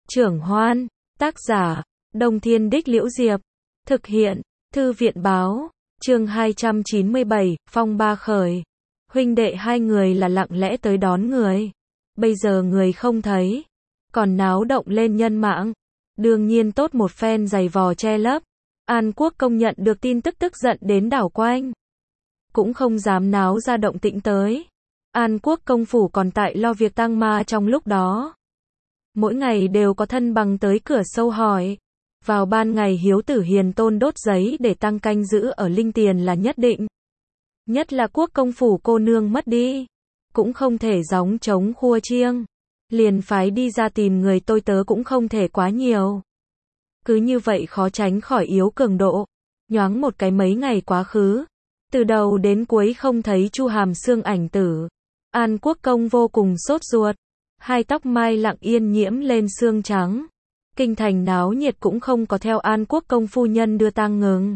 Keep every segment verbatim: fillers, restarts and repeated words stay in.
Trưởng Hoan, tác giả, Đông Thiên Đích Liễu Diệp, thực hiện, Thư viện báo, chương hai trăm chín mươi bảy, phong ba khởi. Huynh đệ hai người là lặng lẽ tới đón người. Bây giờ người không thấy, còn náo động lên nhân mạng. Đương nhiên tốt một phen giày vò che lấp. An Quốc công nhận được tin tức tức giận đến đảo quanh. Cũng không dám náo ra động tĩnh tới. An Quốc công phủ còn tại lo việc tang ma trong lúc đó. Mỗi ngày đều có thân bằng tới cửa sâu hỏi. Vào ban ngày hiếu tử hiền tôn đốt giấy để tăng canh giữ ở linh tiền là nhất định. Nhất là quốc công phủ cô nương mất đi. Cũng không thể gióng trống khua chiêng. Liền phái đi ra tìm người tôi tớ cũng không thể quá nhiều. Cứ như vậy khó tránh khỏi yếu cường độ. Nhoáng một cái mấy ngày quá khứ. Từ đầu đến cuối không thấy Chu Hàm Xương ảnh tử. An Quốc công vô cùng sốt ruột. Hai tóc mai lặng yên nhiễm lên xương trắng. Kinh thành náo nhiệt cũng không có theo An Quốc công phu nhân đưa tang ngừng.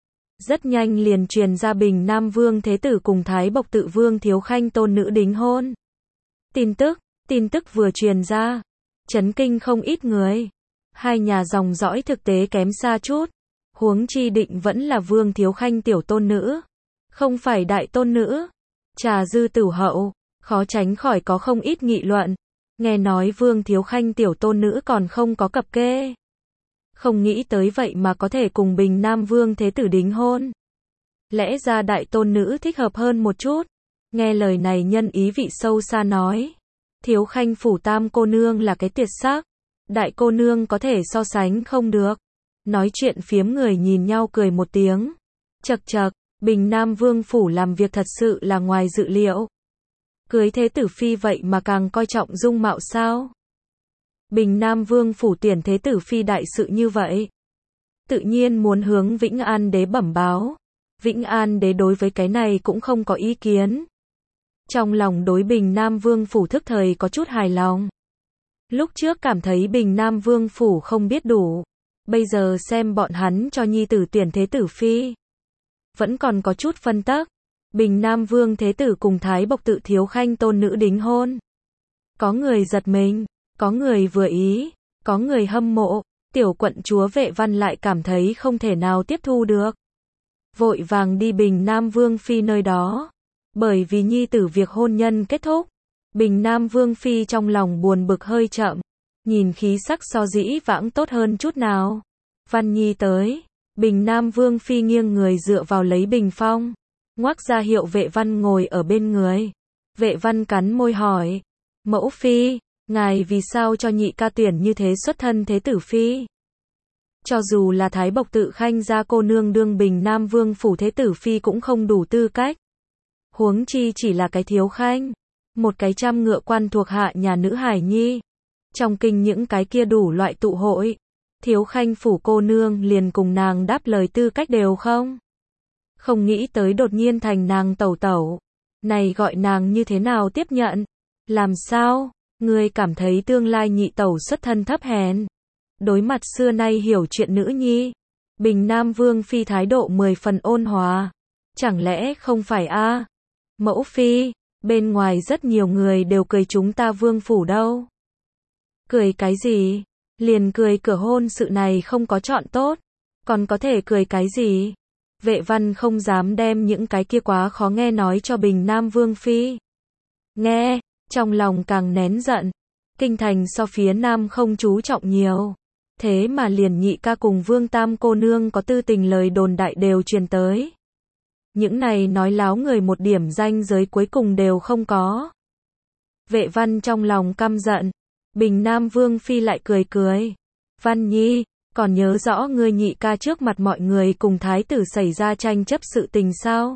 Rất nhanh liền truyền ra Bình Nam Vương Thế Tử cùng Thái Bộc Tự Vương Thiếu Khanh tôn nữ đính hôn. Tin tức, tin tức vừa truyền ra, chấn kinh không ít người. Hai nhà dòng dõi thực tế kém xa chút. Huống chi định vẫn là Vương Thiếu Khanh tiểu tôn nữ, không phải đại tôn nữ. Trà dư tử hậu, khó tránh khỏi có không ít nghị luận. Nghe nói Vương Thiếu Khanh tiểu tôn nữ còn không có cặp kê. Không nghĩ tới vậy mà có thể cùng Bình Nam Vương Thế Tử đính hôn. Lẽ ra đại tôn nữ thích hợp hơn một chút. Nghe lời này nhân ý vị sâu xa nói. Thiếu Khanh phủ tam cô nương là cái tuyệt sắc. Đại cô nương có thể so sánh không được. Nói chuyện phiếm người nhìn nhau cười một tiếng. Chậc chậc, Bình Nam Vương phủ làm việc thật sự là ngoài dự liệu. Cưới thế tử phi vậy mà càng coi trọng dung mạo sao? Bình Nam Vương phủ tuyển thế tử phi đại sự như vậy. Tự nhiên muốn hướng Vĩnh An đế bẩm báo. Vĩnh An đế đối với cái này cũng không có ý kiến. Trong lòng đối Bình Nam Vương phủ thức thời có chút hài lòng. Lúc trước cảm thấy Bình Nam Vương phủ không biết đủ. Bây giờ xem bọn hắn cho nhi tử tuyển thế tử phi. Vẫn còn có chút phân tắc. Bình Nam Vương Thế Tử cùng Thái Bộc Tự Thiếu Khanh tôn nữ đính hôn. Có người giật mình, có người vừa ý, có người hâm mộ. Tiểu quận chúa Vệ Văn lại cảm thấy không thể nào tiếp thu được. Vội vàng đi Bình Nam Vương Phi nơi đó. Bởi vì nhi tử việc hôn nhân kết thúc. Bình Nam Vương Phi trong lòng buồn bực hơi chậm. Nhìn khí sắc so dĩ vãng tốt hơn chút nào. Văn Nhi tới. Bình Nam Vương Phi nghiêng người dựa vào lấy bình phong. Ngoác ra hiệu Vệ Văn ngồi ở bên người. Vệ Văn cắn môi hỏi. Mẫu phi, ngài vì sao cho nhị ca tuyển như thế xuất thân thế tử phi? Cho dù là Thái Bộc Tự Khanh gia cô nương đương Bình Nam Vương phủ thế tử phi cũng không đủ tư cách. Huống chi chỉ là cái Thiếu Khanh. Một cái trăm ngựa quan thuộc hạ nhà nữ hải nhi. Trong kinh những cái kia đủ loại tụ hội. Thiếu Khanh phủ cô nương liền cùng nàng đáp lời tư cách đều không? Không nghĩ tới đột nhiên thành nàng tẩu tẩu. Này gọi nàng như thế nào tiếp nhận? Làm sao? Ngươi cảm thấy tương lai nhị tẩu xuất thân thấp hèn? Đối mặt xưa nay hiểu chuyện nữ nhi. Bình Nam Vương Phi thái độ mười phần ôn hòa. Chẳng lẽ không phải a? Mẫu phi, bên ngoài rất nhiều người đều cười chúng ta vương phủ đâu. Cười cái gì? Liền cười cửa hôn sự này không có chọn tốt. Còn có thể cười cái gì? Vệ Văn không dám đem những cái kia quá khó nghe nói cho Bình Nam Vương Phi. Nghe, trong lòng càng nén giận. Kinh thành so phía Nam không chú trọng nhiều. Thế mà liền nhị ca cùng Vương Tam cô nương có tư tình lời đồn đại đều truyền tới. Những này nói láo người một điểm danh giới cuối cùng đều không có. Vệ Văn trong lòng căm giận. Bình Nam Vương Phi lại cười cười. Văn Nhi, còn nhớ rõ ngươi nhị ca trước mặt mọi người cùng thái tử xảy ra tranh chấp sự tình sao?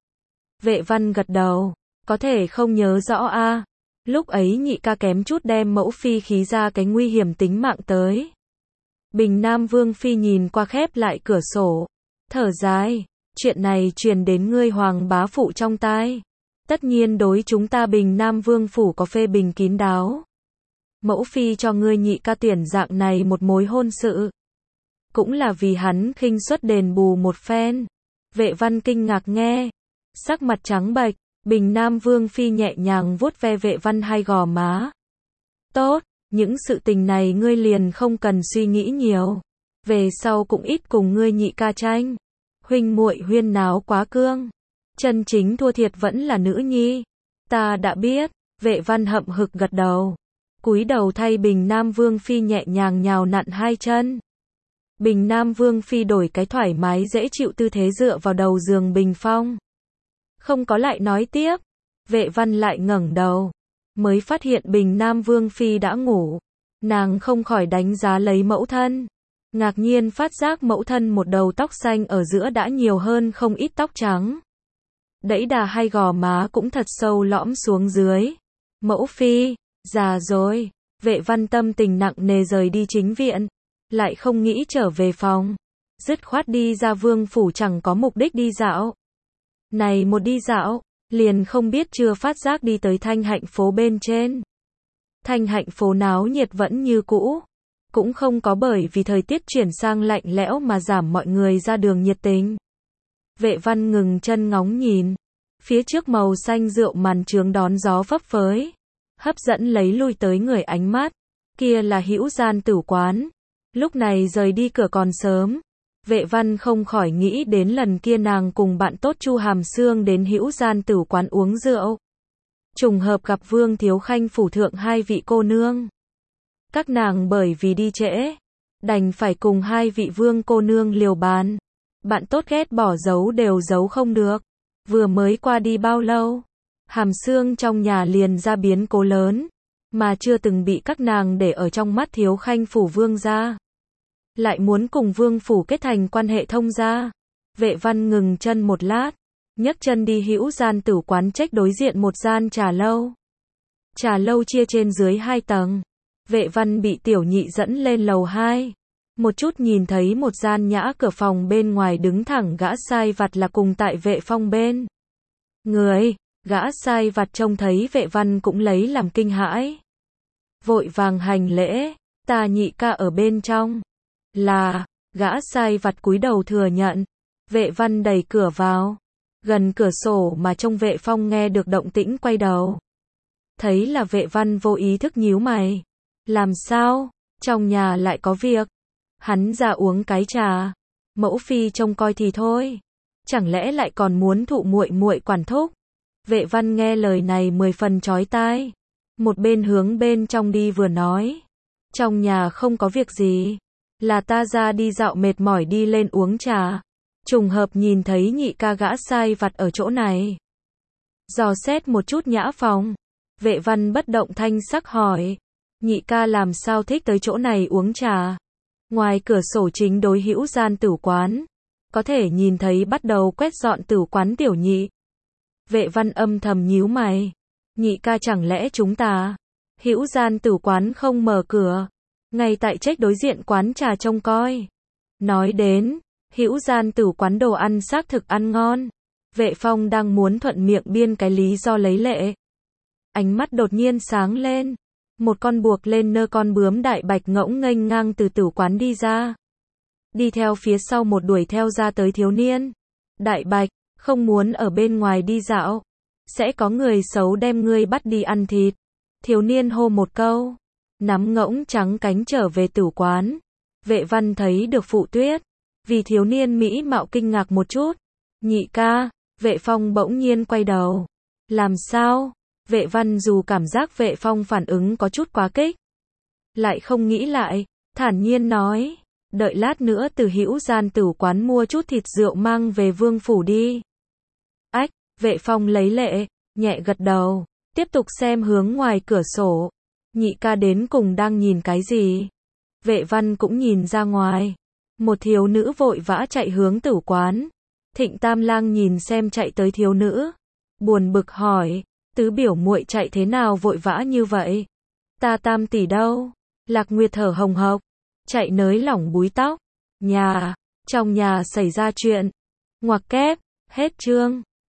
Vệ Văn gật đầu. Có thể không nhớ rõ a? À? Lúc ấy nhị ca kém chút đem mẫu phi khí ra cái nguy hiểm tính mạng tới. Bình Nam Vương Phi nhìn qua khép lại cửa sổ. Thở dài. Chuyện này truyền đến ngươi hoàng bá phụ trong tai. Tất nhiên đối chúng ta Bình Nam Vương phủ có phê bình kín đáo. Mẫu phi cho ngươi nhị ca tuyển dạng này một mối hôn sự. Cũng là vì hắn khinh suất đền bù một phen. Vệ Văn kinh ngạc nghe. Sắc mặt trắng bệch. Bình Nam Vương Phi nhẹ nhàng vuốt ve Vệ Văn hai gò má. Tốt, những sự tình này ngươi liền không cần suy nghĩ nhiều. Về sau cũng ít cùng ngươi nhị ca tranh. Huynh muội huyên náo quá cương. Chân chính thua thiệt vẫn là nữ nhi. Ta đã biết, Vệ Văn hậm hực gật đầu. Cúi đầu thay Bình Nam Vương Phi nhẹ nhàng nhào nặn hai chân. Bình Nam Vương Phi đổi cái thoải mái dễ chịu tư thế dựa vào đầu giường bình phong. Không có lại nói tiếp. Vệ Văn lại ngẩng đầu. Mới phát hiện Bình Nam Vương Phi đã ngủ. Nàng không khỏi đánh giá lấy mẫu thân. Ngạc nhiên phát giác mẫu thân một đầu tóc xanh ở giữa đã nhiều hơn không ít tóc trắng. Đẫy đà hai gò má cũng thật sâu lõm xuống dưới. Mẫu Phi, già rồi. Vệ Văn tâm tình nặng nề rời đi chính viện. Lại không nghĩ trở về phòng. Dứt khoát đi ra vương phủ chẳng có mục đích đi dạo. Này một đi dạo, liền không biết chưa phát giác đi tới Thanh Hạnh phố bên trên. Thanh Hạnh phố náo nhiệt vẫn như cũ. Cũng không có bởi vì thời tiết chuyển sang lạnh lẽo mà giảm mọi người ra đường nhiệt tình. Vệ Văn ngừng chân ngóng nhìn. Phía trước màu xanh rượu màn trướng đón gió phấp phới. Hấp dẫn lấy lui tới người ánh mắt. Kia là Hữu Gian Tử Quán. Lúc này rời đi cửa còn sớm. Vệ Văn không khỏi nghĩ đến lần kia nàng cùng bạn tốt Chu Hàm Sương đến Hữu Gian Tử Quán uống rượu. Trùng hợp gặp Vương Thiếu Khanh phủ thượng hai vị cô nương. Các nàng bởi vì đi trễ, đành phải cùng hai vị vương cô nương liều bàn. Bạn tốt ghét bỏ giấu đều giấu không được. Vừa mới qua đi bao lâu, Hàm Sương trong nhà liền ra biến cố lớn, mà chưa từng bị các nàng để ở trong mắt Thiếu Khanh phủ vương gia. Lại muốn cùng vương phủ kết thành quan hệ thông gia. Vệ Văn ngừng chân một lát, nhấc chân đi Hữu Gian Tử Quán trách đối diện một gian trà lâu. Trà lâu chia trên dưới hai tầng. Vệ Văn bị tiểu nhị dẫn lên lầu hai. Một chút nhìn thấy một gian nhã cửa phòng bên ngoài đứng thẳng gã sai vặt là cùng tại Vệ Phong bên. Người, gã sai vặt trông thấy Vệ Văn cũng lấy làm kinh hãi. Vội vàng hành lễ, ta nhị ca ở bên trong. Là, gã sai vặt cúi đầu thừa nhận. Vệ Văn đẩy cửa vào. Gần cửa sổ mà trông Vệ Phong nghe được động tĩnh quay đầu. Thấy là Vệ Văn vô ý thức nhíu mày. Làm sao? Trong nhà lại có việc. Hắn ra uống cái trà. Mẫu Phi trông coi thì thôi. Chẳng lẽ lại còn muốn thụ muội muội quản thúc? Vệ Văn nghe lời này mười phần chói tai. Một bên hướng bên trong đi vừa nói. Trong nhà không có việc gì. Là ta ra đi dạo mệt mỏi đi lên uống trà. Trùng hợp nhìn thấy nhị ca gã sai vặt ở chỗ này. Dò xét một chút nhã phòng. Vệ Văn bất động thanh sắc hỏi. Nhị ca làm sao thích tới chỗ này uống trà? Ngoài cửa sổ chính đối Hữu Gian Tử Quán. Có thể nhìn thấy bắt đầu quét dọn tử quán tiểu nhị. Vệ Văn âm thầm nhíu mày. Nhị ca chẳng lẽ chúng ta? Hữu Gian Tử Quán không mở cửa. Ngay tại trách đối diện quán trà trông coi. Nói đến, Hữu Gian Tử Quán đồ ăn xác thực ăn ngon. Vệ Phong đang muốn thuận miệng biên cái lý do lấy lệ. Ánh mắt đột nhiên sáng lên. Một con buộc lên nơ con bướm đại bạch ngỗng nghênh ngang từ tử quán đi ra. Đi theo phía sau một đuổi theo ra tới thiếu niên. Đại bạch, không muốn ở bên ngoài đi dạo. Sẽ có người xấu đem ngươi bắt đi ăn thịt. Thiếu niên hô một câu. Nắm ngỗng trắng cánh trở về tử quán. Vệ Văn thấy được Phụ Tuyết. Vì thiếu niên mỹ mạo kinh ngạc một chút. Nhị ca, Vệ Phong bỗng nhiên quay đầu. Làm sao? Vệ Văn dù cảm giác Vệ Phong phản ứng có chút quá kích. Lại không nghĩ lại, thản nhiên nói. Đợi lát nữa từ Hữu Gian Tử Quán mua chút thịt rượu mang về vương phủ đi. Ách, Vệ Phong lấy lệ, nhẹ gật đầu. Tiếp tục xem hướng ngoài cửa sổ. Nhị ca đến cùng đang nhìn cái gì? Vệ Văn cũng nhìn ra ngoài. Một thiếu nữ vội vã chạy hướng tử quán. Thịnh Tam Lang nhìn xem chạy tới thiếu nữ. Buồn bực hỏi. Tứ biểu muội chạy thế nào vội vã như vậy? Ta Tam tỷ đâu? Lạc Nguyệt thở hồng hộc. Chạy nới lỏng búi tóc. Nhà. Trong nhà xảy ra chuyện. Ngoặc kép. Hết chương.